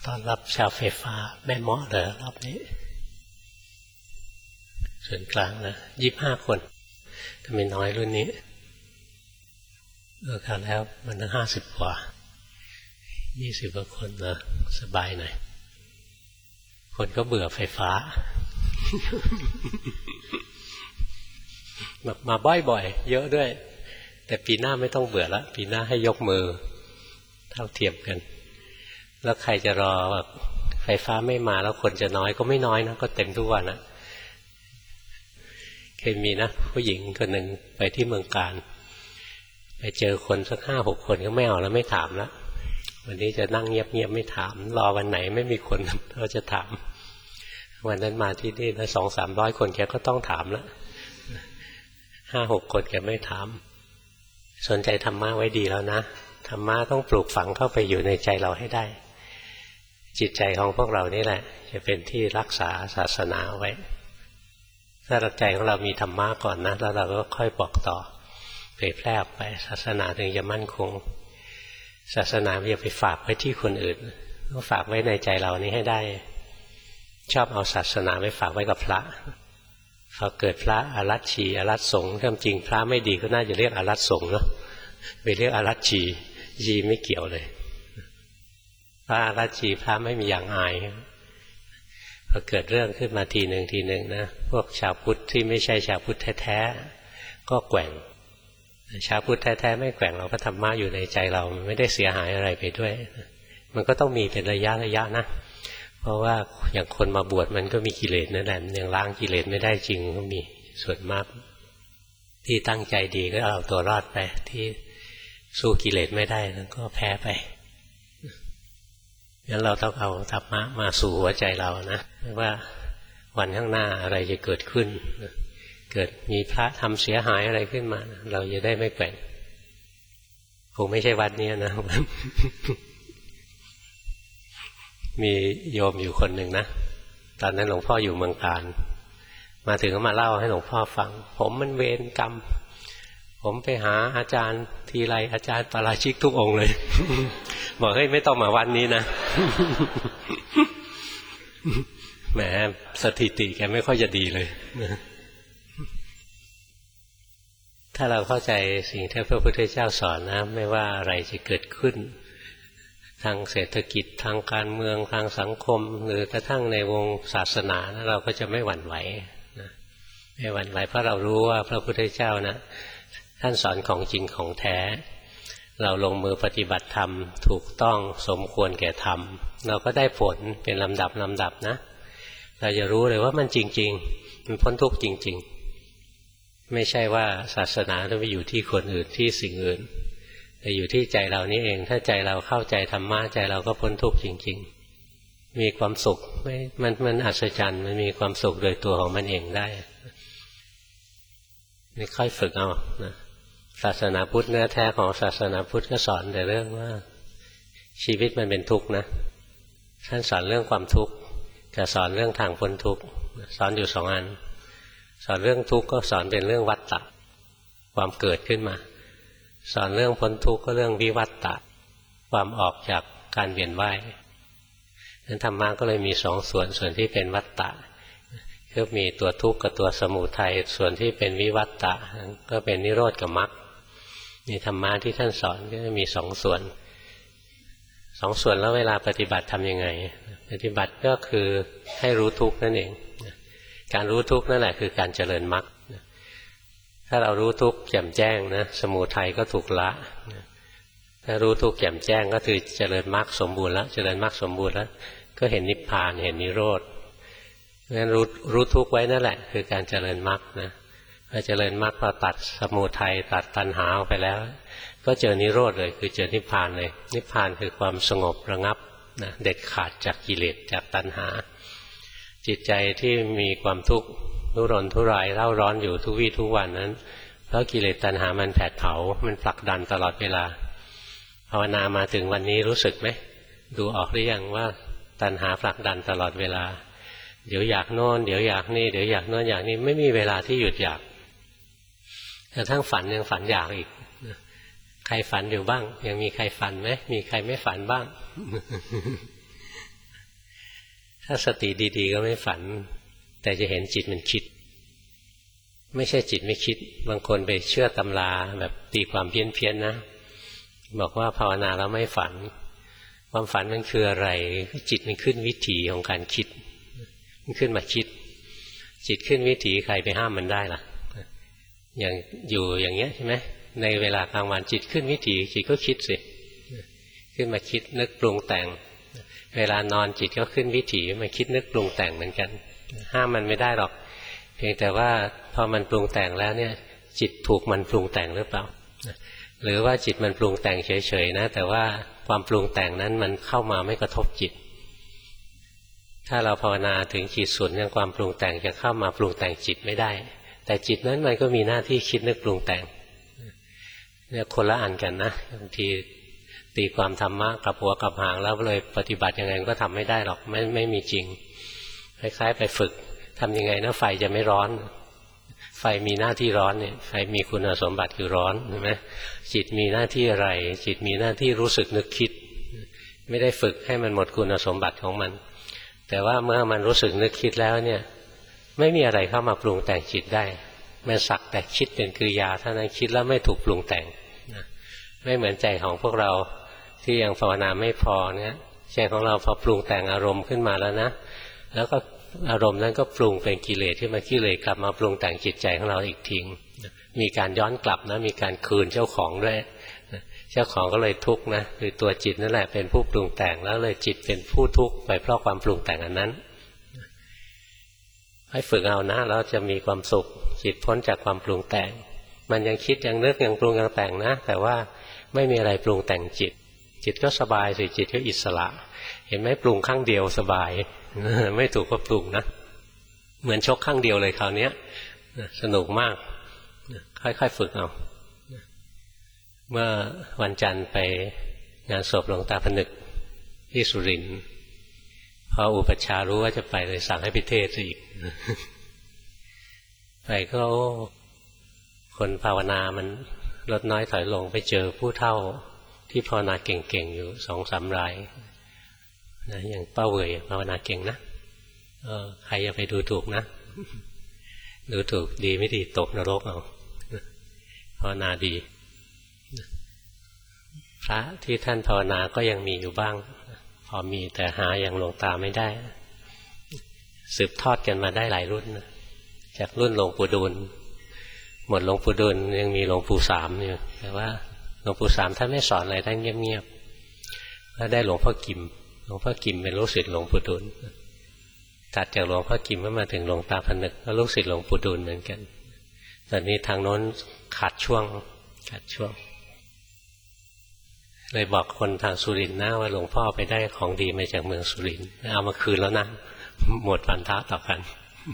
ตอนรับชาวไฟฟ้าแม่เมาะเลยรอบนี้ส่วนกลางนะ25 คนถ้าไม่น้อยรุ่นนี้คราวแล้วมันตั้ง50 กว่า20 กว่าคนนะสบายหน่อยคนก็เบื่อไฟฟ้า มาบ่อยๆเยอะด้วยแต่ปีหน้าไม่ต้องเบื่อละปีหน้าให้ยกมือเท่าเทียมกันแล้วใครจะรอแบบไฟฟ้าไม่มาแล้วคนจะน้อยก็ไม่น้อยนะก็เต็มทุกวันนะเคยมีนะผู้หญิงคนหนึ่งไปที่เมืองการไปเจอคนสัก5-6 คนก็ไม่เอาแล้วไม่ถามแล้ววันนี้จะนั่งเงียบๆไม่ถามรอวันไหนไม่มีคนเราจะถามวันนั้นมาที่นี่นะ200-300 คนแกก็ต้องถามแล้ว5-6 คนแกไม่ถามสนใจธรรมะไว้ดีแล้วนะธรรมะต้องปลูกฝังเข้าไปอยู่ในใจเราให้ได้จิตใจของพวกเรานี่แหละจะเป็นที่รักษาศาสนาไว้ถ้าใจของเรามีธรรมะก่อนนะแล้วเราก็ค่อยบอกต่อเผยแพร่ออกไปศาสนาถึงจะมั่นคงศาสนาอย่าไปฝากไว้ที่คนอื่นต้องฝากไว้ในใจเรานี้ให้ได้ชอบเอาศาสนาไปฝากไว้กับพระพอเกิดพระอารัชชีอารัชสงฆ์จริงพระไม่ดีก็น่าจะเรียกอารัชสงฆ์เนาะไปเรียกอารัชชีชีไม่เกี่ยวเลยพระอารัชชีพระไม่มีอย่างอายพอเกิดเรื่องขึ้นมาทีหนึ่งนะพวกชาวพุทธที่ไม่ใช่ชาวพุทธแท้ๆก็แกว่งชาวพุทธแท้ๆไม่แกว่งเราก็ธรรมะอยู่ในใจเราไม่ได้เสียหายอะไรไปด้วยมันก็ต้องมีเป็นระยะนะเพราะว่าอย่างคนมาบวชมันก็มีกิเลสนั่นแหละยังล้างกิเลสไม่ได้จริงก็มีส่วนมากที่ตั้งใจดีก็เอาตัวรอดไปที่สู้กิเลสไม่ได้แล้วก็แพ้ไปงั้นเราต้องเอาธรรมะมาสู่หัวใจเรานะว่าวันข้างหน้าอะไรจะเกิดขึ้นเกิดมีพระทำเสียหายอะไรขึ้นมาเราจะได้ไม่แกว่งคงไม่ใช่วัดนี้นะ มีโยมอยู่คนหนึ่งนะตอนนั้นหลวงพ่ออยู่เมืองการมาถึงก็มาเล่าให้หลวงพ่อฟังผมมันเวรกรรมผมไปหาอาจารย์ทีไรอาจารย์ปาราชิกทุกองค์เลย บอกเฮ้ยไม่ต้องมาวันนี้นะ แหมสถิติแกไม่ค่อยจะดีเลย ถ้าเราเข้าใจสิ่งที่พระพุทธเจ้าสอนนะไม่ว่าอะไรจะเกิดขึ้นทางเศรษฐกิจทางการเมืองทางสังคมหรือกระทั่งในวงศาสนานะเราก็จะไม่หวั่นไหวนะไม่หวั่นไหวเพราะเรารู้ว่าพระพุทธเจ้านะท่านสอนของจริงของแท้เราลงมือปฏิบัติธรรมถูกต้องสมควรแก่ธรรมเราก็ได้ผลเป็นลำดับนะเราจะรู้เลยว่ามันจริงๆมันพ้นทุกข์จริงๆไม่ใช่ว่าศาสนาต้องไปอยู่ที่คนอื่นที่สิ่งอื่นแต่อยู่ที่ใจเรานี่เองถ้าใจเราเข้าใจธรรมะใจเราก็พ้นทุกข์จริงๆมีความสุขมันอัศจรรย์มันมีความสุขโดยตัวของมันเองได้นี่ค่อยฝึกเอานะศาสนาพุทธเนื้อแท้ของศาสนาพุทธก็สอนแต่เรื่องว่าชีวิตมันเป็นทุกข์นะท่านสอนเรื่องความทุกข์กับสอนเรื่องทางพ้นทุกข์สอนอยู่2 อันสอนเรื่องทุกข์ก็สอนเป็นเรื่องวัฏฏะความเกิดขึ้นมาสอนเรื่องพ้นทุกข์ก็เรื่องวิวัฏฏะความออกจากการเวียนว่ายนั้นธรรมะก็เลยมี2 ส่วนที่เป็นวัฏฏะก็มีตัวทุกข์กับตัวสมุทัยส่วนที่เป็นวิวัฏฏะก็เป็นนิโรธกับมรรคนี่ธรรมะที่ท่านสอนก็มี2 ส่วนแล้วเวลาปฏิบัติทำยังไงปฏิบัติก็คือให้รู้ทุกข์นั่นเองการรู้ทุกข์นั่นแหละคือการเจริญมรรคถ้าเรารู้ทุกข์แจ่มแจ้งนะสมุทัยก็ถูกละถ้ารู้ทุกข์แจ่มแจ้งก็คือเจริญมรรคสมบูรณ์แล้วเจริญมรรคสมบูรณ์แล้วก็เห็นนิพพานเห็นนิโรธงั้นรู้ทุกข์ไว้นั่นแหละคือการเจริญมรรคนะพอเจริญมรรคพอตัดสมุทัยตัดตัณหาออกไปแล้วก็เจอนิโรธเลยคือเจอนิพพานเลยนิพพานคือความสงบระงับนะเด็ดขาดจากกิเลสจากตัณหาจิตใจที่มีความทุกข์รุรนทุรายเร่าร้อนอยู่ทุกวี่ทุกวันนั้นเพราะกิเลสตัณหามันแผดเผามันผลักดันตลอดเวลาภาวนามาถึงวันนี้รู้สึกไหมดูออกหรือยังว่าตัณหาผลักดันตลอดเวลาเดี๋ยวอยากโน่นเดี๋ยวอยากนี่เดี๋ยวอยากโน่นอยากนี่ไม่มีเวลาที่หยุดอยากกระทั่งฝันยังฝันอยากอีกใครฝันอยู่บ้างยังมีใครฝันไหมมีใครไม่ฝันบ้างถ้าสติดีๆก็ไม่ฝันแต่จะเห็นจิตมันคิดไม่ใช่จิตไม่คิดบางคนไปเชื่อตำราแบบตีความเพี้ยนๆนะบอกว่าภาวนาแล้วไม่ฝันความฝันมันคืออะไรจิตมันขึ้นวิถีของการคิดมันขึ้นมาคิดจิตขึ้นวิถีใครไปห้ามมันได้ล่ะอย่างอยู่อย่างเงี้ยใช่ไหมในเวลากลางวันจิตขึ้นวิถีจิตก็คิดสิขึ้นมาคิดนึกปรุงแต่งเวลานอนจิตก็ขึ้นวิถีมาคิดนึกปรุงแต่งเหมือนกันห้ามมันไม่ได้หรอกเพียงแต่ว่าพอมันปรุงแต่งแล้วเนี่ยจิตถูกมันปรุงแต่งหรือเปล่าหรือว่าจิตมันปรุงแต่งเฉยๆนะแต่ว่าความปรุงแต่งนั้นมันเข้ามาไม่กระทบจิตถ้าเราภาวนาถึงขีดสุดเนี่ยความปรุงแต่งจะเข้ามาปรุงแต่งจิตไม่ได้แต่จิตนั้นมันก็มีหน้าที่คิดนึกปรุงแต่งเนี่ยคนละอันกันนะบางทีตีความธรรมะกับหัวกับหางแล้วเลยปฏิบัติยังไงก็ทำไม่ได้หรอกไม่มีจริงคล้ายๆไปฝึกทำยังไงนะไฟจะไม่ร้อนไฟมีหน้าที่ร้อนเนี่ยไฟมีคุณสมบัติคือร้อนเห็นไหมจิตมีหน้าที่อะไรจิตมีหน้าที่รู้สึกนึกคิดไม่ได้ฝึกให้มันหมดคุณสมบัติของมันแต่ว่าเมื่อมันรู้สึกนึกคิดแล้วเนี่ยไม่มีอะไรเข้ามาปรุงแต่งจิตได้มันสักแต่คิดเป็นกิริยาเท่านั้นคิดแล้วไม่ถูกปรุงแต่งไม่เหมือนใจของพวกเราที่ยังภาวนาไม่พอเนี่ยใจของเราพอปรุงแต่งอารมณ์ขึ้นมาแล้วนะแล้วก็อารมณ์นั้นก็ปรุงเป็นกิเลสที่มากิเลสกลับมาปรุงแต่งจิตใจของเราอีกทีมีการย้อนกลับนะมีการคืนเจ้าของด้วยเจ้าของก็เลยทุกข์นะคือตัวจิตนั่นแหละเป็นผู้ปรุงแต่งแล้วเลยจิตเป็นผู้ทุกข์ไปเพราะความปรุงแต่งอันนั้นให้ฝึกเอานะแล้วจะมีความสุขจิตพ้นจากความปรุงแต่งมันยังคิดยังนึกยังปรุงยังแต่งนะแต่ว่าไม่มีอะไรปรุงแต่งจิตจิตก็สบายสิจิตก็อิสระเห็นไหมปรุงข้างเดียวสบายไม่ถูกก็ปรุงนะเหมือนชกข้างเดียวเลยคราวนี้สนุกมากค่อยๆฝึกเอาเมื่อวันจันทร์ไปงานศพหลวงตาผนึกที่สุรินทร์พออุปัชฌาย์รู้ว่าจะไปเลยสั่งให้ไปเทศน์อีกไปก็คนภาวนามันลดน้อยถอยลงไปเจอผู้เฒ่าที่ภาวนาเก่งๆอยู่ 2-3 รายนะอย่างป้าเว่ยภาวนาเก่งนะใครอย่าไปดูถูกนะดูถูกดีไม่ดีตกนรกเอาภาวนาดีพระที่ท่านภาวนาก็ยังมีอยู่บ้างพอมีแต่หาอย่างหลวงตาไม่ได้สืบทอดกันมาได้หลายรุ่นนะจากรุ่นหลวงปู่ดูลหมดหลวงปู่ดูลยังมีหลวงปู่สามอยู่แต่ว่าหลวงปู่สามท่านไม่สอนอะไรท่านเงียบๆแล้วได้หลวงพ่อกิมหลวงพ่อกิมเป็นลูกศิษย์หลวงปู่ดูลตัดจากหลวงพ่อกิมก็มาถึงหลวงตาผนึกก็ลูกศิษย์หลวงปู่ดูลเหมือนกันตอนนี้ทางโน้นขาดช่วงเลยบอกคนทางสุรินทร์นะว่าหลวงพ่อไปได้ของดีมาจากเมืองสุรินทร์เอามาคืนแล้วนะหมดพันธะต่อกัน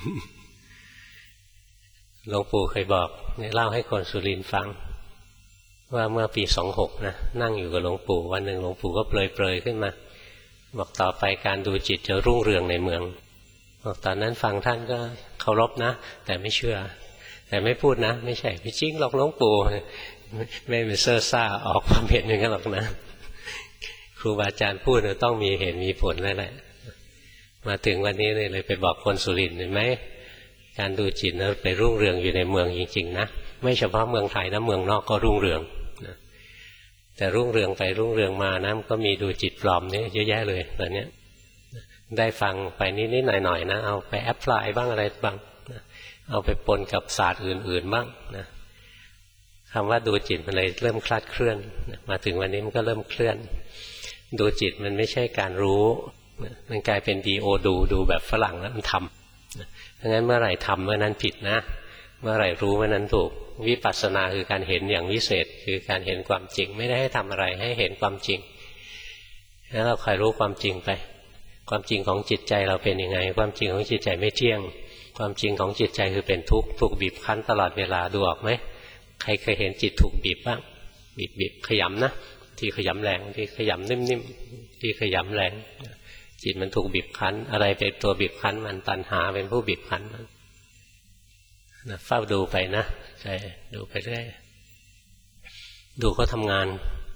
หลวงปู่เคยบอกเนี่ยเล่าให้คนสุรินทร์ฟังว่าเมื่อปี26นะนั่งอยู่กับหลวงปู่วันหนึ่งหลวงปู่ก็เปรยๆขึ้นมาบอกต่อไปการดูจิตจะรุ่งเรืองในเมืองบอกตอนนั้นฟังท่านก็เคารพนะแต่ไม่เชื่อแต่ไม่พูดนะไม่ใช่ไม่จริงหรอกหลวงปู่ไม่เป็นเซ่อซ่าออกความเห็นอย่างนั้นหรอกนะครูบาอาจารย์พูดต้องมีเหตุมีผลแล้วแหละมาถึงวันนี้เลยไปบอกคนสุรินทร์เห็นไหมการดูจิตนะไปรุ่งเรืองอยู่ในเมืองจริงๆนะไม่เฉพาะเมืองไทยนะเมืองนอกก็รุ่งเรืองนะแต่รุ่งเรืองไปรุ่งเรืองมานะก็มีดูจิตปลอมนี่เยอะแยะเลยตอนนี้ได้ฟังไปนิดๆหน่อยๆนะเอาไปแอพพลายบ้างอะไรบ้างนะเอาไปปนกับศาสตร์อื่นๆบ้างนะคำว่าดูจิตมันเลยเริ่มคลาดเคลื่อนมาถึงวันนี้มันก็เริ่มเคลื่อนดูจิตมันไม่ใช่การรู้มันกลายเป็นดีโอดูแบบฝรั่งแล้วมันทำเพราะงั้นเมื่อไหร่ทำเมื่อนั้นผิดนะเมื่อไหร่รู้เมื่อนั้นถูกวิปัสสนาคือการเห็นอย่างวิเศษคือการเห็นความจริงไม่ได้ให้ทำอะไรให้เห็นความจริงแล้วเราคอยรู้ความจริงไปความจริงของจิตใจเราเป็นยังไงความจริงของจิตใจไม่เที่ยงความจริงของจิตใจคือเป็นทุกข์ถูกบีบคั้นตลอดเวลาดูออกไหมใครเคยเห็นจิตถูกบีบบ้างบีบขยำนะที่ขยำแรงที่ขยำนิ่มๆที่ขยำแรงจิตมันถูกบีบคั้นอะไรเป็นตัวบีบคั้นมันตัณหาเป็นผู้บีบคั้นมันเฝ้าดูไปนะใช่ดูไปเรื่อยดูเขาทำงาน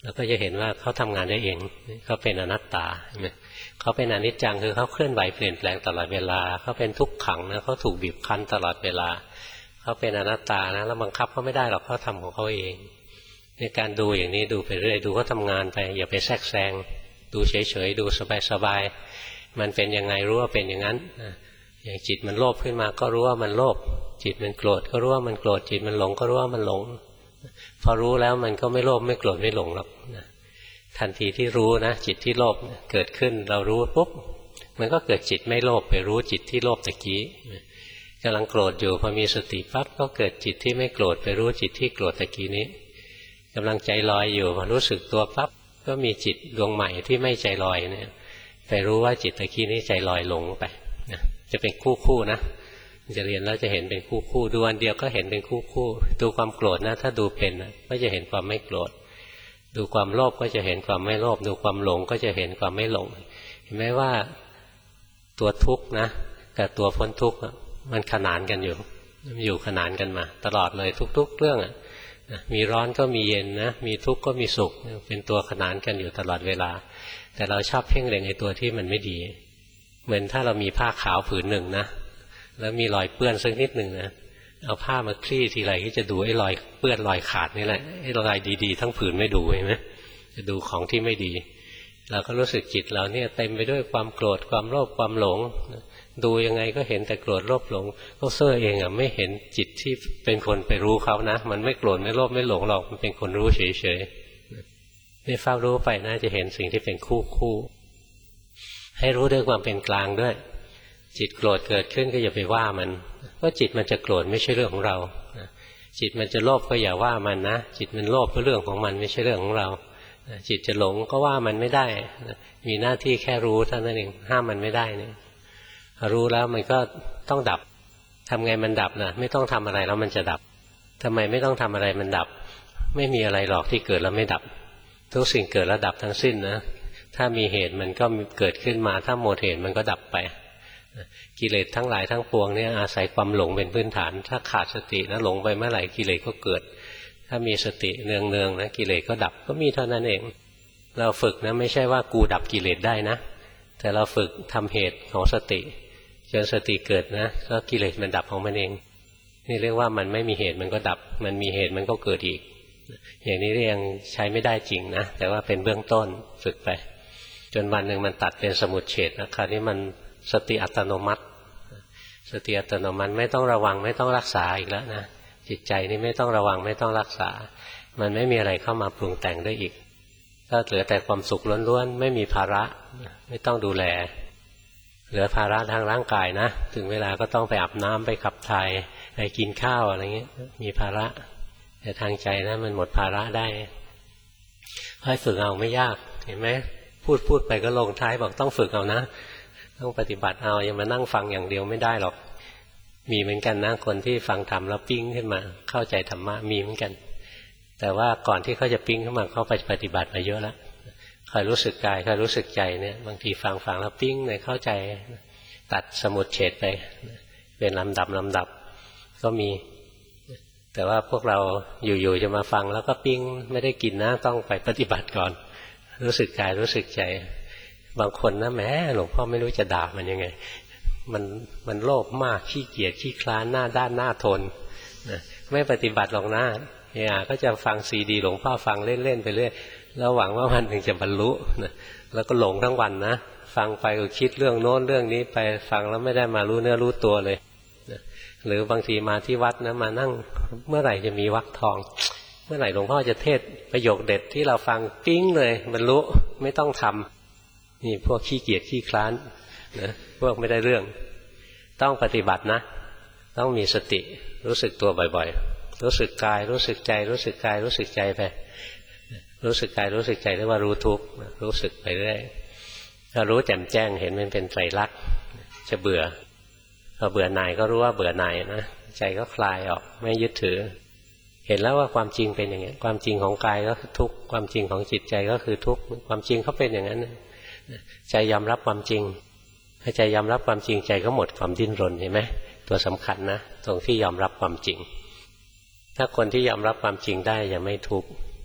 แล้วก็จะเห็นว่าเขาทำงานได้เองเขาเป็นอนัตตาเขาเป็นอนิจจังคือเขาเคลื่อนไหวเปลี่ยนแปลงตลอดเวลาเขาเป็นทุกขังนะเขาถูกบีบคั้นตลอดเวลาเขาเป็นอนัตตานะแล้วบังคับเขาไม่ได้หรอกเขาทำของเขาเองในการดูอย่างนี้ดูไปเรื่อยดูเขาทำงานไปอย่าไปแทรกแซงดูเฉยๆดูสบายๆมันเป็นยังไงรู้ว่าเป็นอย่างนั้นอย่างจิตมันโลภขึ้นมาก็รู้ว่ามันโลภจิตมันโกรธก็รู้ว่ามันโกรธจิตมันหลงก็รู้ว่ามันหลงพอรู้แล้วมันก็ไม่โลภไม่โกรธไม่หลงหรอกทันทีที่รู้นะจิตที่โลภเกิดขึ้นเรารู้ปุ๊บมันก็เกิดจิตไม่โลภไปรู้จิตที่โลภตะกี้กำลังโกรธอยู่พอมีสติปั๊บก็เกิดจิตที่ไม่โกรธไปรู้จิตที่โกรธตะกี้นี้กำลังใจลอยอยู่พอรู้สึกตัวปั๊บก็มีจิตดวงใหม่ที่ไม่ใจลอยเนี่ยไปรู้ว่าจิตตะกี้นี้ใจลอยหลงไปจะเป็นคู่นะจะเรียนแล้วจะเห็นเป็นคู่ดูอันเดียวก็เห็นเป็นคู่ดูความโกรธนะถ้าดูเป็นก็จะเห็นความไม่โกรธดูความโลภก็จะเห็นความไม่โลภดูความหลงก็จะเห็นความไม่หลงเห็นไหมว่าตัวทุกข์นะกับตัวพ้นทุกข์มันขนานกันอยู่ขนานกันมาตลอดเลยทุกๆเรื่องมีร้อนก็มีเย็นนะมีทุกข์ก็มีสุขเป็นตัวขนานกันอยู่ตลอดเวลาแต่เราชอบเพ่งเล็งไอ้ตัวที่มันไม่ดีเหมือนถ้าเรามีผ้าขาวผืนหนึ่งนะแล้วมีรอยเปื้อนสักนิดหนึ่งนะเอาผ้ามาคลี่ทีไรก็จะดูไอ้รอยเปื้อนรอยขาดนี่แหละไอ้รอยดีๆทั้งผืนไม่ดูเห็นไหมจะดูของที่ไม่ดีเราก็รู้สึกจิตเราเนี่ยเต็มไปด้วยความโกรธความโลภความหลงดูยังไงก็เห็นแต่โกรธโลภหลงก็เซ่อเองไม่เห็นจิตที่เป็นคนไปรู้เขานะมันไม่โกรธไม่โลภไม่หลงหรอกมันเป็นคนรู้เฉยๆนี่เฝ้ารู้ไปนะจะเห็นสิ่งที่เป็นคู่ให้รู้ด้วยความเป็นกลางด้วยจิตโกรธเกิดขึ้นก็อย่าไปว่ามันก็จิตมันจะโกรธไม่ใช่เรื่องของเราจิตมันจะโลภก็อย่าว่ามันนะจิตมันโลภก็เรื่องของมันไม่ใช่เรื่องของเราจิตจะหลงก็ว่ามันไม่ได้มีหน้าที่แค่รู้เท่านั้นเองห้ามมันไม่ได้เนี่ยรู้แล้วมันก็ต้องดับทำไงมันดับนะไม่ต้องทำอะไรแล้วมันจะดับทำไมไม่ต้องทำอะไรมันดับไม่มีอะไรหรอกที่เกิดแล้วไม่ดับทุกสิ่งเกิดแล้วดับทั้งสิ้นนะถ้ามีเหตุมันก็เกิดขึ้นมาถ้าหมดเหตุมันก็ดับไปกิเลสทั้งหลายทั้งปวงเนี่ยอาศัยความหลงเป็นพื้นฐานถ้าขาดสตินะหลงไปเมื่อไหร่กิเลสก็เกิดถ้ามีสติเนืองๆนะกิเลสก็ดับก็มีเท่านั้นเองเราฝึกนะไม่ใช่ว่ากูดับกิเลสได้นะแต่เราฝึกทำเหตุของสติจนสติเกิดนะแล้วกิเลสมันดับของมันเองนี่เรียกว่ามันไม่มีเหตุมันก็ดับมันมีเหตุมันก็เกิดอีกอย่างนี้ยังใช้ไม่ได้จริงนะแต่ว่าเป็นเบื้องต้นฝึกไปจนวันหนึ่งมันตัดเป็นสมุจเฉทนะคราวนี้มันสติอัตโนมัติสติอัตโนมัติไม่ต้องระวังไม่ต้องรักษาอีกแล้วนะจิตใจนี่ไม่ต้องระวังไม่ต้องรักษามันไม่มีอะไรเข้ามาปรุงแต่งได้อีกก็เหลือแต่ความสุขล้วนๆไม่มีภาระไม่ต้องดูแลเหลือภาระทางร่างกายนะถึงเวลาก็ต้องไปอาบน้ำไปขับถ่ายไปกินข้าวอะไรเงี้ยมีภาระแต่ทางใจนะมันหมดภาระได้ค่อยฝึกเอาไม่ยากเห็นไหมพูดไปก็ลงท้ายบอกต้องฝึกเอานะต้องปฏิบัติเอาอย่ามานั่งฟังอย่างเดียวไม่ได้หรอกมีเหมือนกันนะคนที่ฟังธรรมแล้วปิ้งขึ้นมาเข้าใจธรรมะมีเหมือนกันแต่ว่าก่อนที่เขาจะปิ้งขึ้นมาเขาไปปฏิบัติมาเยอะแล้วคอยรู้สึกกายคอยรู้สึกใจเนี่ยบางทีฟังแล้วปิ้งเลยเข้าใจตัดสมุจเฉทไปเป็นลำดับก็มีแต่ว่าพวกเราอยู่ๆจะมาฟังแล้วก็ปิ้งไม่ได้กินนะต้องไปปฏิบัติก่อนรู้สึกกายรู้สึกใจบางคนนะแหมหลวงพ่อไม่รู้จะด่ามันยังไงมันโลภมากขี้เกียจขี้คลานหน้าด้านหน้าทนนะไม่ปฏิบัติหรอกนะเนี่ยก็จะฟังซีดีหลวงพ่อฟังเล่นๆไปเรื่อยแล้วหวังว่าวันหนึ่งจะบรรลุนะแล้วก็หลงทั้งวันนะฟังไปก็คิดเรื่องโน้นเรื่องนี้ไปฟังแล้วไม่ได้มารู้เนื้อรู้ตัวเลยนะหรือบางทีมาที่วัดนะมานั่งเมื่อไหร่จะมีวรรคทองเมื่อไหร่หลวงพ่อจะเทศประโยคเด็ดที่เราฟังปิ๊งเลยบรรลุไม่ต้องทำนี่พวกขี้เกียจขี้คลานนะพวกไม่ได้เรื่องต้องปฏิบัตินะต้องมีสติรู้สึกตัวบ่อยๆรู้สึกกายรู้สึกใจรู้สึกกายรู้สึกใจไปรู้สึกกายรู้สึกใจเรียกว่ารู้ทุกข์รู้สึกไปเรื่อยถ้ารู้แจ่มแจ้งเห็นมันเป็นไตรลักษณ์จะเบื่อพอเบื่อหน่ายก็รู้ว่าเบื่อหน่ายนะใจก็คลายออกไม่ยึดถือเห็นแล้วว่าความจริงเป็นอย่างนี้ความจริงของกายก็คือทุกข์ความจริงของจิตใจก็คือทุกข์ความจริงเขาเป็นอย่างนั้นใจยอมรับความจริงถ้าใจยอมรับความจริงใจก็หมดความดิ้นรนเห็นไหมตัวสำคัญนะตรงที่ยอมรับความจริงถ้าคนที่ยอมรับความจริงได้จะไม่ทุกข์ค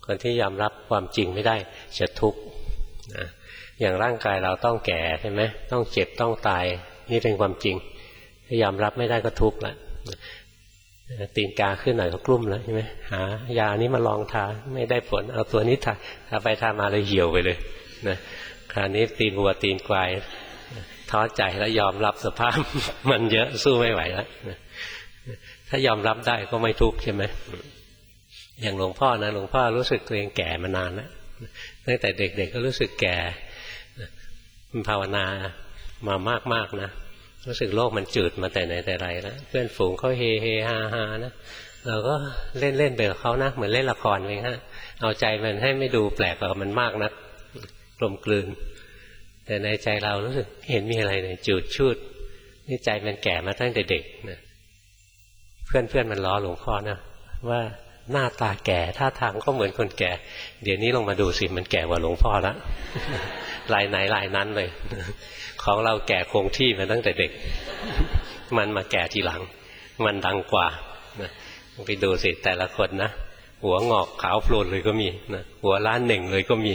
คนที่ยอมรับความจริงไม่ได้จะทุกข์นะอย่างร่างกายเราต้องแก่ใช่ไหมต้องเจ็บต้องตายนี่เป็นความจริงถ้ายอมรับไม่ได้ก็ทุกข์ละตีนกาขึ้นหน่อยก็กลุ้มแล้วใช่ไหมหายานี้มาลองทาไม่ได้ผลเอาตัวนี้ทาไปทามาเลยเหี่ยวไปเลยนะคราวนี้ตีนวัวตีนควายท้อใจแล้วยอมรับสภาพ มันเยอะสู้ไม่ไหวแล้วถ้ายอมรับได้ก็ไม่ทุกข์ใช่ไหมอย่างหลวงพ่อนะหลวงพ่อรู้สึกตัวเองแก่มานานแล้วตั้งแต่เด็กๆ ก็รู้สึกแก่ภาวนามามากๆนะรู้สึกโลกมันจืดมาแต่ไหนแต่ไรแล้วเพื่อนฝูงเขาเฮเฮฮาฮานะเราก็เล่นไปกับเขานะเหมือนเล่นละครเองฮะเอาใจมันให้ไม่ดูแปลกกว่ามันมากนักกลมกลืนแต่ในใจเรารู้สึกเห็นมีอะไรเลยจืดชืดนี่ใจมันแก่มาตั้งแต่เด็กนะเพื่อนมันล้อหลวงพ่อนะว่าหน้าตาแก่ท่าทางก็เหมือนคนแก่เดี๋ยวนี้ลงมาดูสิมันแก่กว่าหลวงพ่อแล้วลายไหนลายนั้นเลยของเราแก่คงที่มาตั้งแต่เด็กมันมาแก่ทีหลังมันดังกว่านะไปดูสิแต่ละคนนะหัวงอกขาวโพลนเลยก็มีนะหัวล้านหนึ่งเลยก็มี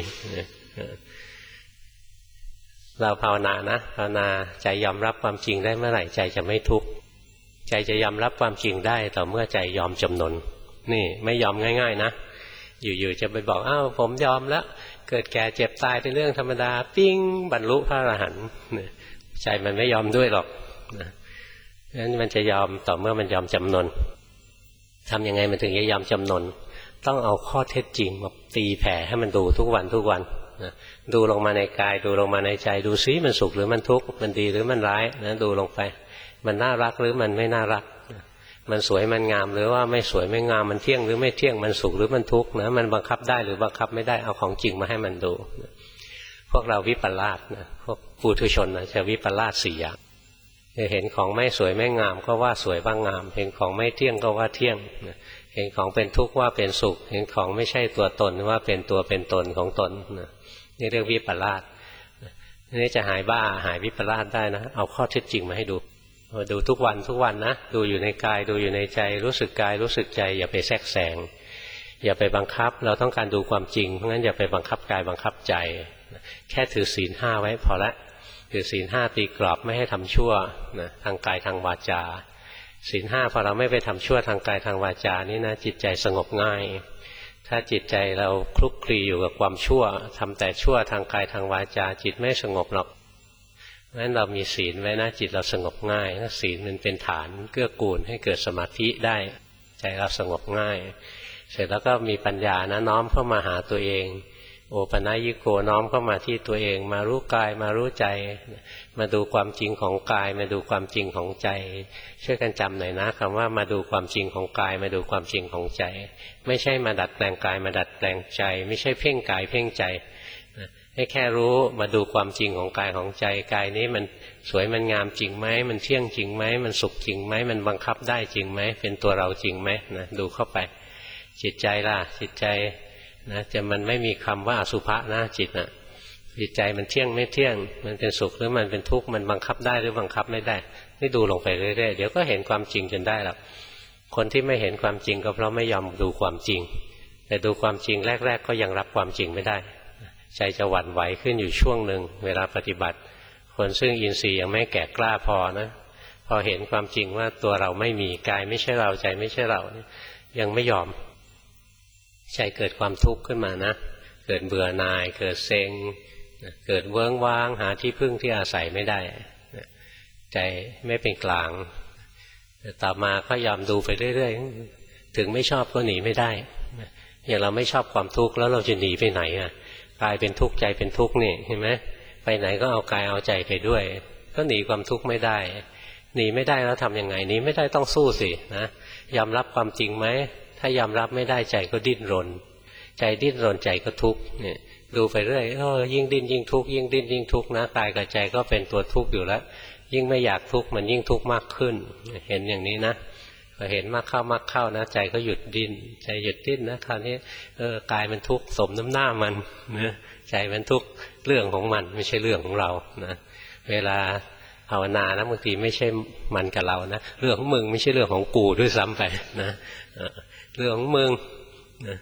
เราภาวนานะภาวนาใจยอมรับความจริงได้เมื่อไหร่ใจจะไม่ทุกข์ใจจะยอมรับความจริงได้ต่อเมื่อใจยอมจำนนนี่ไม่ยอมง่ายๆนะอยู่ๆจะไปบอกอ้าวผมยอมแล้วเกิดแก่เจ็บตายเป็นเรื่องธรรมดาปิ้งบรรลุพระอรหันต์ใจมันไม่ยอมด้วยหรอกนะงั้นมันจะยอมต่อเมื่อมันยอมจำนนทำยังไงมันถึงจะยอมจำนนต้องเอาข้อเท็จจริงมาตีแผ่ให้มันดูทุกวันทุกวันนะดูลงมาในกายดูลงมาในใจดูซิมันสุขหรือมันทุกข์มันดีหรือมันร้ายนะดูลงไปมันน่ารักหรือมันไม่น่ารักมันสวยมันงามหรือว่าไม่สวยไม่งามมันเที่ยงหรือไม่เที่ยงมันสุขหรือมันทุกข์นะมันบังคับได้หรือบังคับไม่ได้เอาของจริงมาให้มันดูพวกเราวิปลาสนะพวกปุถุชนนะจะวิปลาส4อย่างจะเห็นของไม่สวยไม่งามก็ว่าสวยว่างามเห็นของไม่เที่ยงก็ว่าเที่ยงเห็นของเป็นทุกข์ว่าเป็นสุขเห็นของไม่ใช่ตัวตนว่าเป็นตัวเป็นตนของตนนี่เรียกวิปลาสนี่จะหายบ้าหายวิปลาสได้นะเอาข้อเท็จจริงมาให้ดูดูทุกวันทุกวันนะดูอยู่ในกายดูอยู่ในใจรู้สึกกายรู้สึกใจอย่าไปแทรกแซงอย่าไปบังคับเราต้องการดูความจริงเพราะงั้นอย่าไปบังคับกายบังคับใจแค่ถือศีล5ไว้พอละถือศีล5ตีกรอบไม่ให้ทำชั่วนะทางกายทางวาจาศีล5พอเราไม่ไปทำชั่วทางกายทางวาจานี่นะจิตใจสงบง่ายถ้าจิตใจเราคลุกคลีอยู่กับความชั่วทำแต่ชั่วทางกายทางวาจาจิตไม่สงบหรอกงั้นเรามีศีลไว้นะจิตเราสงบง่ายศีลมันเป็นฐานเกื้อกูลให้เกิดสมาธิได้ใจเราสงบง่ายเสร็จแล้วก็มีปัญญานะน้อมเข้ามาหาตัวเองโอปัญญิโกน้อมเข้ามาที่ตัวเองมารู้กายมารู้ใจมาดูความจริงของกายมาดูความจริงของใจช่วยกันจำหน่อยนะคำว่ามาดูความจริงของกายมาดูความจริงของใจไม่ใช่มาดัดแปลงกายมาดัดแปลงใจไม่ใช่เพ่งกายเพ่งใจให้แค่รู้มาดูความจริงของกายของใจกายนี้มันสวยมันงามจริงไหมมันเที่ยงจริงไหมมันสุขจริงไหมมันบังคับได้จริงไหมเป็นตัวเราจริงไหมนะดูเข้าไปจิตใจล่ะจิตใจนะจะมันไม่มีคำว่าอสุภะนะจิตนะจิตใจมันเที่ยงไม่เที่ยงมันเป็นสุขหรือมันเป็นทุกข์มันบังคับได้หรือบังคับไม่ได้นี่ดูลงไปเรื่อยๆเดี๋ยวก็เห็นความจริงจนได้หรอกคนที่ไม่เห็นความจริงก็เพราะไม่ยอมดูความจริงแต่ดูความจริงแรกๆก็ยังรับความจริงไม่ได้ใจจะหวั่นไหวขึ้นอยู่ช่วงหนึ่งเวลาปฏิบัติคนซึ่งอินทรีย์ยังไม่แก่กล้าพอนะพอเห็นความจริงว่าตัวเราไม่มีกายไม่ใช่เราใจไม่ใช่เรายังไม่ยอมใจเกิดความทุกข์ขึ้นมานะเกิดเบื่อหน่ายเกิดเซ็งเกิดเวิ้งว้างหาที่พึ่งที่อาศัยไม่ได้ใจไม่เป็นกลางต่อมาก็ยอมดูไปเรื่อยๆถึงไม่ชอบก็หนีไม่ได้อย่างเราไม่ชอบความทุกข์แล้วเราจะหนีไปไหนอ่ะกายเป็นทุกข์ใจเป็นทุกข์นี่เห็นไหมไปไหนก็เอากายเอาใจไปด้วยก็หนีความทุกข์ไม่ได้หนีไม่ได้แล้วทำยังไงหนีไม่ได้ต้องสู้สินะยอมรับความจริงไหมถ้ายอมรับไม่ได้ใจก็ดิ้นรนใจดิ้นรนใจก็ทุกข์เนี่ยดูไปเรื่อยยิ่งดิ้นยิ่งทุกข์ยิ่งดิ้นยิ่งทุกข์นะกายกับใจก็เป็นตัวทุกข์อยู่แล้วยิ่งไม่อยากทุกข์มันยิ่งทุกข์มากขึ้นเห็นอย่างนี้นะพอเห็นมากเข้านะใจก็หยุดดิ้นใจหยุดดิ้นนะคราวนี้กายมันทุกข์สมน้ำหน้ามันนะใจมันทุกข์เรื่องของมันไม่ใช่เรื่องของเรานะเวลาภาวนานะบางทีไม่ใช่มันกับเรานะเรื่องของมึงไม่ใช่เรื่องของกูด้วยซ้ำไปนะเรื่องของมึงนะแต่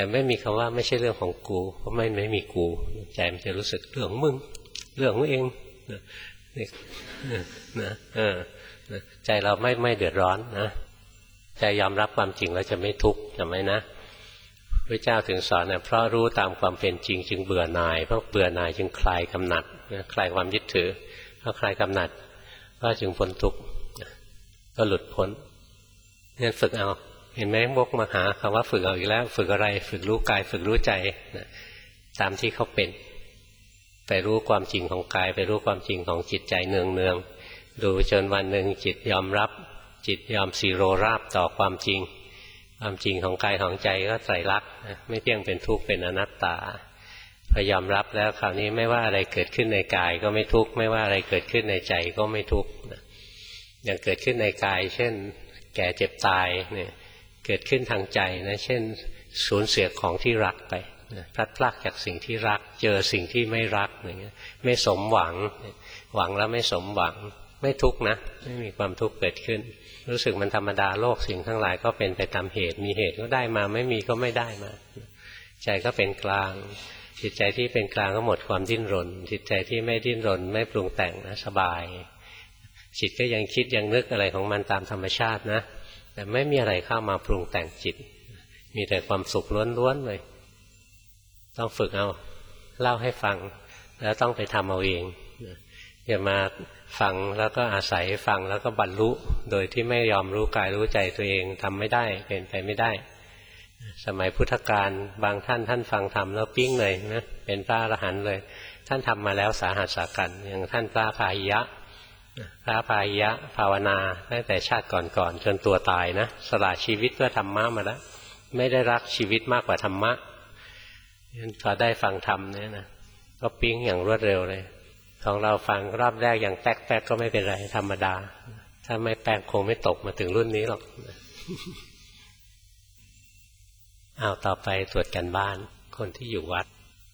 แต่ไม่มีคำว่าไม่ใช่เรื่องของกูเพราะไม่มีกูใจมันจะรู้สึกเรื่องมึงเรื่องมึงเองนะใจเราไม่เดือดร้อนนะใจยอมรับความจริงแล้วจะไม่ทุกข์จำไว้นะพระเจ้าถึงสอนนะเพราะรู้ตามความเป็นจริงจึงเบื่อหน่ายเพราะเบื่อหน่ายจึงคลายกำหนัดคลายความยึดถือเพราะคลายกำหนัดก็จึงพ้นทุกข์ก็หลุดพ้นงั้นฝึกเอาเห็นไหมวกมาหาคำว่าฝึกเอาอีกแล้วฝึกอะไรฝึกรู้กายฝึกรู้ใจนะตามที่เขาเป็นไปรู้ความจริงของกายไปรู้ความจริงของจิตใจเนืองๆดูจนวันหนึ่งจิตยอมรับจิตยอมสีโรราบต่อความจริงความจริงของกายของใจก็ไตรลักษณ์ไม่เที่ยงเป็นทุกข์เป็นอนัตตาพอยอมรับแล้วคราวนี้ไม่ว่าอะไรเกิดขึ้นในกายก็ไม่ทุกข์ไม่ว่าอะไรเกิดขึ้นในใจก็ไม่ทุกข์อย่างเกิดขึ้นในกายเช่นแก่เจ็บตายเนี่ยเกิดขึ้นทางใจนะเช่นสูญเสียของที่รักไปพลัดพรากจากสิ่งที่รักเจอสิ่งที่ไม่รักอย่างเงี้ยไม่สมหวังหวังแล้วไม่สมหวังไม่ทุกข์นะไม่มีความทุกข์เกิดขึ้นรู้สึกมันธรรมดาโลกสิ่งทั้งหลายก็เป็นไปตามเหตุมีเหตุก็ได้มาไม่มีก็ไม่ได้มาใจก็เป็นกลางจิตใจที่เป็นกลางก็หมดความดิ้นรนจิตใจที่ไม่ดิ้นรนไม่ปรุงแต่งนะสบายจิตก็ยังคิดยังนึกอะไรของมันตามธรรมชาตินะแต่ไม่มีอะไรเข้ามาปรุงแต่งจิตมีแต่ความสุขล้วนๆเลยต้องฝึกเอาเล่าให้ฟังแล้วต้องไปทำเอาเองอย่ามาฟังแล้วก็อาศัยฟังแล้วก็บรรลุโดยที่ไม่ยอมรู้กายรู้ใจตัวเองทำไม่ได้เป็นไปไม่ได้สมัยพุทธกาลบางท่านฟังธรรมแล้วปิ้งเลยนะเป็นพระอรหันต์เลยท่านทำมาแล้วสาหัสสากันอย่างท่านพระพาหิยะภาวนาตั้งแต่ชาติก่อนๆจนตัวตายนะสละชีวิตเพื่อธรรมะมาแล้วไม่ได้รักชีวิตมากกว่าธรรมะพอได้ฟังธรรมเนี่ยนะก็ปิ๊งอย่างรวดเร็วเลยของเราฟังรอบแรกอย่างแป๊กๆก็ไม่เป็นไรธรรมดาถ้าไม่แป๊กคงไม่ตกมาถึงรุ่นนี้หรอกเอาต่อไปตรวจกันบ้านคนที่อยู่วัด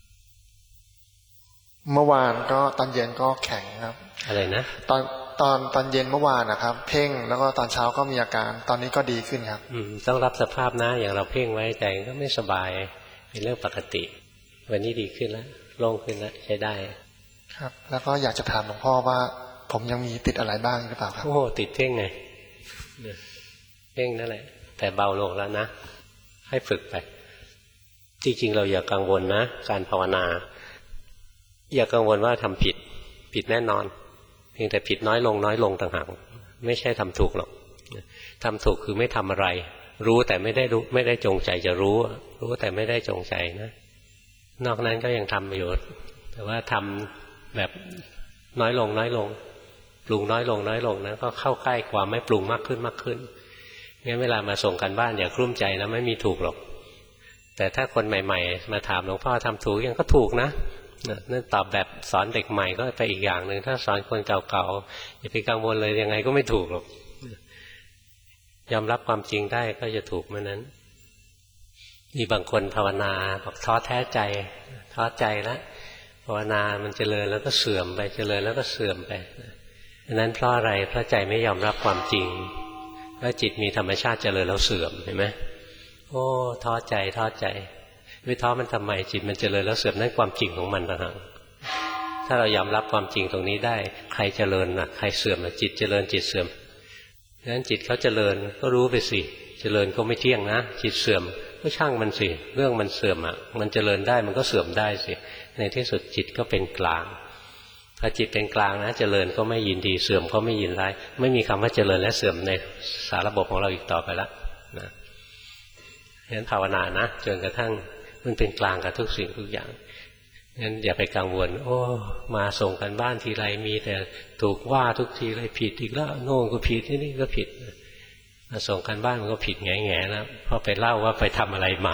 เมื่อวานก็ตอนเย็นก็แข็งครับอะไรนะตอนเย็นเมื่อวานนะครับเพ่งแล้วก็ตอนเช้าก็มีอาการตอนนี้ก็ดีขึ้นครับต้องรับสภาพนะอย่างเราเพ่งไว้ใจก็ไม่สบายเป็นเรื่องปกติวันนี้ดีขึ้นแล้วโล่งขึ้นแล้วใช้ได้ครับแล้วก็อยากจะถามหลวงพ่อว่าผมยังมีติดอะไรบ้างหรือเปล่าครับโอ้ติดเพ่งไงเพ่งนั่นแหละแต่เบาลงแล้วนะให้ฝึกไปจริงๆเราอย่ากังวลนะการภาวนาอย่ากังวลว่าทำผิดแน่นอนเพียงแต่ผิดน้อยลงต่างหากไม่ใช่ทำถูกหรอกทำถูกคือไม่ทำอะไรรู้แต่ไม่ได้จงใจจะรู้แต่ไม่ได้จงใจนะนอกนั้นก็ยังทำประโยชน์แต่ว่าทำแบบน้อยลงปรุงน้อยลงนะก็เข้าใกล้ความไม่ปรุงมากขึ้นงั้นเวลามาส่งกันบ้านอย่าคลุ้มใจนะไม่มีถูกหรอกแต่ถ้าคนใหม่ๆมาถามหลวงพ่อทำถูกยังก็ถูกนะนั่นตอบแบบสอนเด็กใหม่ก็ไปอีกอย่างหนึ่งถ้าสอนคนเก่าๆอย่าไปกังวลเลยยังไงก็ไม่ถูกหรอกยอมรับความจริงได้ก็จะถูกเมื่อนั้นมีบางคนภาวนาบอกท้อแท้ใจแล้วภาวนามันเจริญแล้วก็เสื่อมไปเจริญแล้วก็เสื่อมไปนั้นเพราะอะไรเพราะใจไม่ยอมรับความจริงว่าจิตมีธรรมชาติเจริญแล้วเสื่อมเห็นไหมโอ้ท้อใจวิท้อมันทำไมจิตมันเจริญแล้วเสื่อมนั่นความจริงของมันต่างหากถ้าเรายอมรับความจริงตรงนี้ได้ใครเจริญนะใครเสื่อมนะจิตเจริญจิตเสื่อมงั้นจิตเขาเจริญก็รู้ไปสิเจริญก็ไม่เที่ยงนะจิตเสื่อมก็ช่างมันสิเรื่องมันเสื่อมอ่ะมันเจริญได้มันก็เสื่อมได้สิในที่สุดจิตก็เป็นกลางถ้าจิตเป็นกลางนะเจริญก็ไม่ยินดีเสื่อมก็ไม่ยินร้ายไม่มีคำว่าเจริญและเสื่อมในสารระบบของเราอีกต่อไปแล้วนะงั้นภาวนานะจนกระทั่งมันเป็นกลางกับทุกสิ่งทุกอย่างงั้นอย่าไปกังวลโอ้มาส่งกันบ้านทีไรมีแต่ถูกว่าทุกทีเลยผิดอีกแล้วโน่นก็ผิดนี่ก็ผิดมาส่งกันบ้านมันก็ผิดแง่ๆแล้วพอไปเล่าว่าไปทำอะไรมา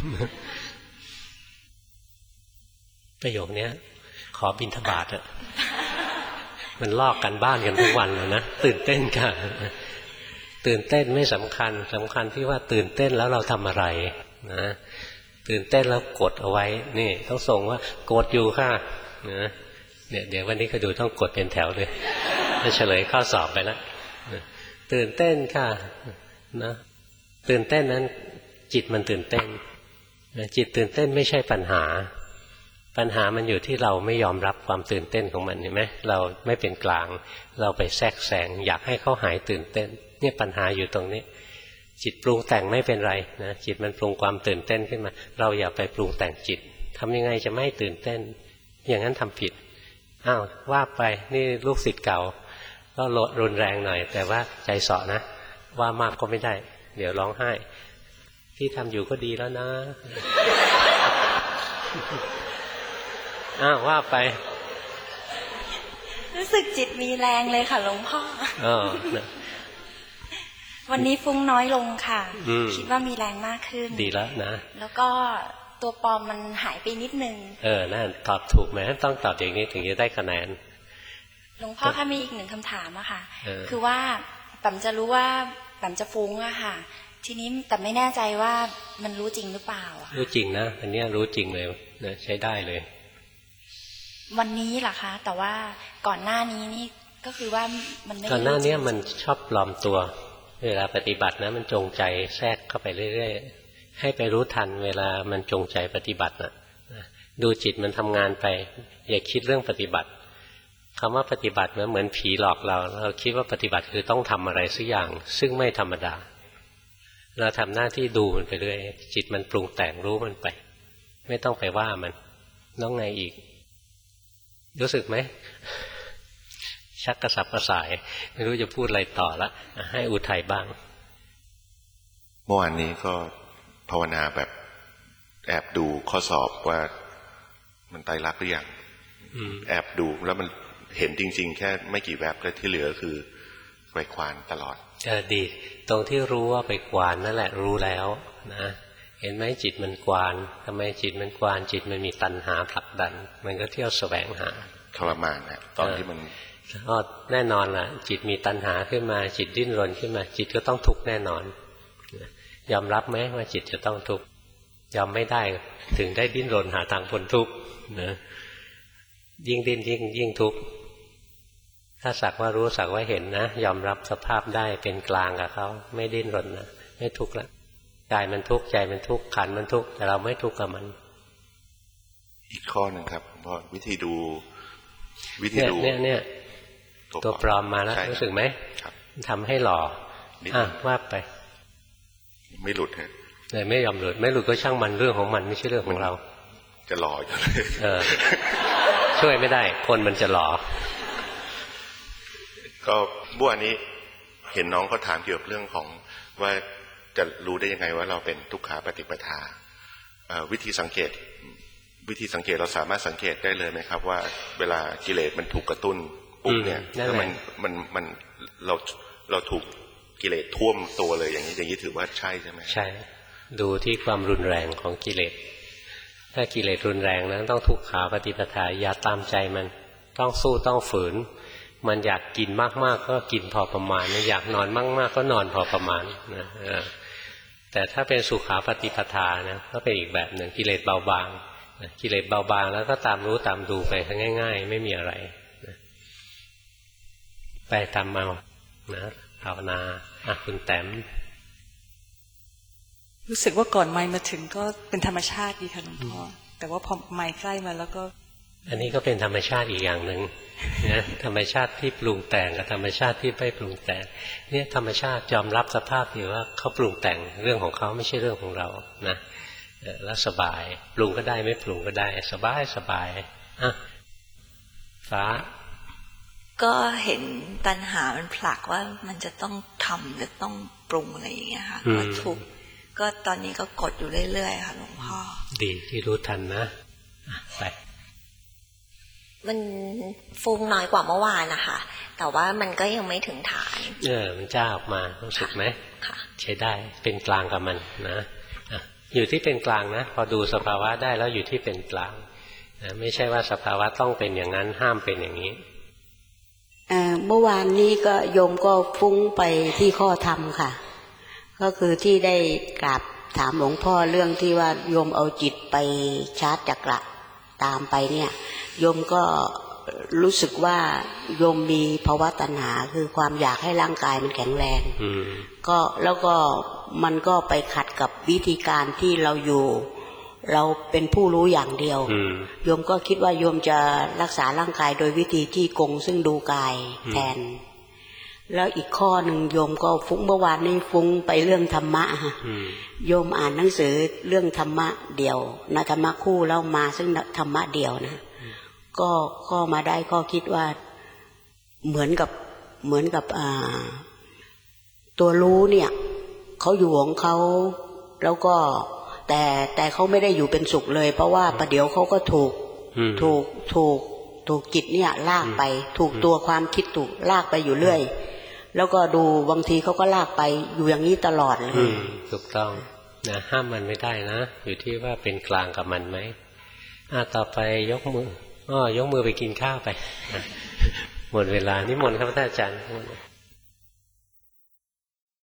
ประโยคนี้ขอบิณฑบาตอ่ะมันลอกกันบ้านกันทุกวันเลยนะตื่นเต้นค่ะตื่นเต้นไม่สำคัญที่ว่าตื่นเต้นแล้วเราทำอะไรนะตื่นเต้นแล้วกดเอาไว้นี่ต้องส่งว่ากดอยู่ค่ะนะเนี่ยเดี๋ยววันนี้ก็ดูต้องกดเป็นแถวเลยจะเฉลยข้อสอบไปแล้วตื่นเต้นค่ะนะตื่นเต้นนั้นจิตมันตื่นเต้นจิตตื่นเต้นไม่ใช่ปัญหาปัญหามันอยู่ที่เราไม่ยอมรับความตื่นเต้นของมันเห็นไหมเราไม่เป็นกลางเราไปแทรกแซงอยากให้เขาหายตื่นเต้นเนี่ยปัญหาอยู่ตรงนี้จิตปรุงแต่งไม่เป็นไรนะจิตมันปรุงความตื่นเต้นขึ้นมาเราอย่าไปปรุงแต่งจิตทำยังไงจะไม่ตื่นเต้นอย่างนั้นทำผิดอ้าวว่าไปนี่ลูกศิษย์เก่าก็รุนแรงหน่อยแต่ว่าใจเสาะนะว่ามากก็ไม่ได้เดี๋ยวร้องไห้ที่ทำอยู่ก็ดีแล้วนะ อ้าวว่าไปรู้สึกจิตมีแรงเลยค่ะหลวงพ่อวันนี้ฟุ้งน้อยลงค่ะคิดว่ามีแรงมากขึ้นดีแล้วนะแล้วก็ตัวปลอมมันหายไปนิดนึงนั่นตอบถูกไหมต้องตอบอย่างนี้ถึงจะได้คะแนนหลวงพ่อถ้ามีอีกหนึ่งคำถามอะค่ะคือว่าแปมจะรู้ว่าแปมจะฟุ้งอะค่ะทีนี้แต่ไม่แน่ใจว่ามันรู้จริงหรือเปล่ารู้จริงนะอันนี้รู้จริงเลยนะใช้ได้เลยวันนี้เหรอคะแต่ว่าก่อนหน้านี้นี่ก็คือว่ามันไม่ก่อนหน้านี้มันชอบปลอมตัวเวลาปฏิบัตินะมันจงใจแทรกเข้าไปเรื่อยๆให้ไปรู้ทันเวลามันจงใจปฏิบัตินะดูจิตมันทำงานไปอย่าคิดเรื่องปฏิบัติคำว่าปฏิบัติเหมือนผีหลอกเราคิดว่าปฏิบัติคือต้องทำอะไรสักอย่างซึ่งไม่ธรรมดาเราทำหน้าที่ดูมันไปเรื่อยจิตมันปรุงแต่งรู้มันไปไม่ต้องไปว่ามันน้องไงอีกรู้สึกไหมชักกระสับกระส่ายไม่รู้จะพูดอะไรต่อละให้อุทัยบ้างเมื่อวานนี้ก็ภาวนาแบบแอบดูข้อสอบว่ามันไตรลักษณ์หรือยังแอบดูแล้วมันเห็นจริงๆแค่ไม่กี่แวบแล้วที่เหลือคือไปควานตลอดดีตรงที่รู้ว่าไปควานนั่นแหละรู้แล้วนะเห็นไหมจิตมันกวานทำไมจิตมันกวานจิตมันมีตัณหาผลักดันมันก็เที่ยวแสวงหาทรมานนะตอนที่มันแน่นอนล่ะจิตมีตัณหาขึ้นมาจิตดิ้นรนขึ้นมาจิตก็ต้องทุกข์แน่นอนยอมรับไหมว่าจิตจะต้องทุกข์ยอมไม่ได้ถึงได้ดิ้นรนหาทางพ้นทุกข์นะยิ่งดิ้นยิ่งทุกข์ถ้าสักว่ารู้สักว่าเห็นนะยอมรับสภาพได้เป็นกลางกับเขาไม่ดิ้นรนนะไม่ทุกข์ละกายมันทุกข์ใจมันทุกข์ขันธ์มันทุกข์แต่เราไม่ทุกข์กับมันอีกข้อหนึ่งครับเพราะวิธีดูเนี่ยตัวปลอมมาแล้วรู้สึกไหมทำให้หล่อว่าไปไม่หลุดฮะเลยไม่ยอมหลุดไม่หลุดก็ช่างมันเรื่องของมันไม่ใช่เรื่องของเราจะหล่ออยู่ช่วยไม่ได้คนมันจะหล่อก็เมื่อวานนี้เห็นน้องเขาถามเกี่ยวกับเรื่องของว่าจะรู้ได้ยังไงว่าเราเป็นทุกขาปฏิปทาวิธีสังเกตเราสามารถสังเกตได้เลยไหมครับว่าเวลากิเลสมันถูกกระตุ้นปุ๊บเนี่ยแล้วมันเราถูกกิเลสท่วมตัวเลยอย่างนี้ถือว่าใช่ใช่ไหมใช่ดูที่ความรุนแรงของกิเลสถ้ากิเลสรุนแรงนั้นต้องทุกขาปฏิปทาอย่าตามใจมันต้องสู้ต้องฝืนมันอยากกินมากๆก็กินพอประมาณอยากนอนมากๆก็นอนพอประมาณนะแต่ถ้าเป็นสุขาปฏิปทานะก็เป็นอีกแบบหนึ่งกิเลสเบาบางกิเลสเบาบางแล้วก็ตามรู้ตามดูไปง่ายๆไม่มีอะไรไปตามเอานะภาวนาคุณแต้มรู้สึกว่าก่อนไมค์มาถึงก็เป็นธรรมชาติดีค่ะหลวงพ่อแต่ว่าพอไมค์ใกล้มาแล้วก็อันนี้ก็เป็นธรรมชาติอีกอย่างหนึ่งนะธรรมชาติที่ปรุงแต่งกับธรรมชาติที่ไม่ปรุงแต่งเนี่ยธรรมชาติยอมรับสภาพอยู่ว่าเขาปรุงแต่งเรื่องของเขาไม่ใช่เรื่องของเรานะแล้วสบายปรุงก็ได้ไม่ปรุงก็ได้สบายฟ้าก็เห็นตัณหามันผลักว่ามันจะต้องทำหรือต้องปรุงอะไรอย่างเงี้ยค่ะก็ทุกข์ก็ตอนนี้ก็กดอยู่เรื่อยๆค่ะหลวงพ่อดีที่รู้ทันนะไปมันฟุ้งน้อยกว่าเมื่อวานนะคะแต่ว่ามันก็ยังไม่ถึงฐานมันจ้าออกมารู้สึกไหมใช้ได้เป็นกลางกับมันนะอยู่ที่เป็นกลางนะพอดูสภาวะได้แล้วอยู่ที่เป็นกลางไม่ใช่ว่าสภาวะต้องเป็นอย่างนั้นห้ามเป็นอย่างนี้เมื่อวานนี้ก็โยมก็ฟุ้งไปที่ข้อธรรมค่ะก็คือที่ได้กราบถามหลวงพ่อเรื่องที่ว่าโยมเอาจิตไปชาร์จจักระตามไปเนี่ยโยมก็รู้สึกว่าโยมมีภาวะตัณหาคือความอยากให้ร่างกายมันแข็งแรงก็แล้วก็มันก็ไปขัดกับวิธีการที่เราอยู่เราเป็นผู้รู้อย่างเดียวโยมก็คิดว่าโยมจะรักษาร่างกายโดยวิธีจี้กงซึ่งดูกายแทนแล้วอีกข้อหนึ่งโยมก็ฟุ้งเมื่อวานนี้ฟุ้งไปเรื่องธรรมะค่ะโยมอ่านหนังสือเรื่องธรรมะเดี่ยวนะธรรมะคู่แล้วมาซึ่งธรรมะเดี่ยวนะก็มาได้ก็คิดว่าเหมือนกับตัวรู้เนี่ยเขาอยู่ของเขาแล้วก็แต่เขาไม่ได้อยู่เป็นสุขเลยเพราะว่าประเดี๋ยวเขาก็ถูกจิตเนี่ยลากไปถูกตัวความคิดถูกลากไปอยู่เรื่อยแล้วก็ดูบางทีเขาก็ลากไปอยู่อย่างนี้ตลอดเลยถูกต้องนะห้ามมันไม่ได้นะอยู่ที่ว่าเป็นกลางกับมันไหมต่อไปยกมือยกมือไปกินข้าวไปหมดเวลานิมนต์ครับท่านอาจารย์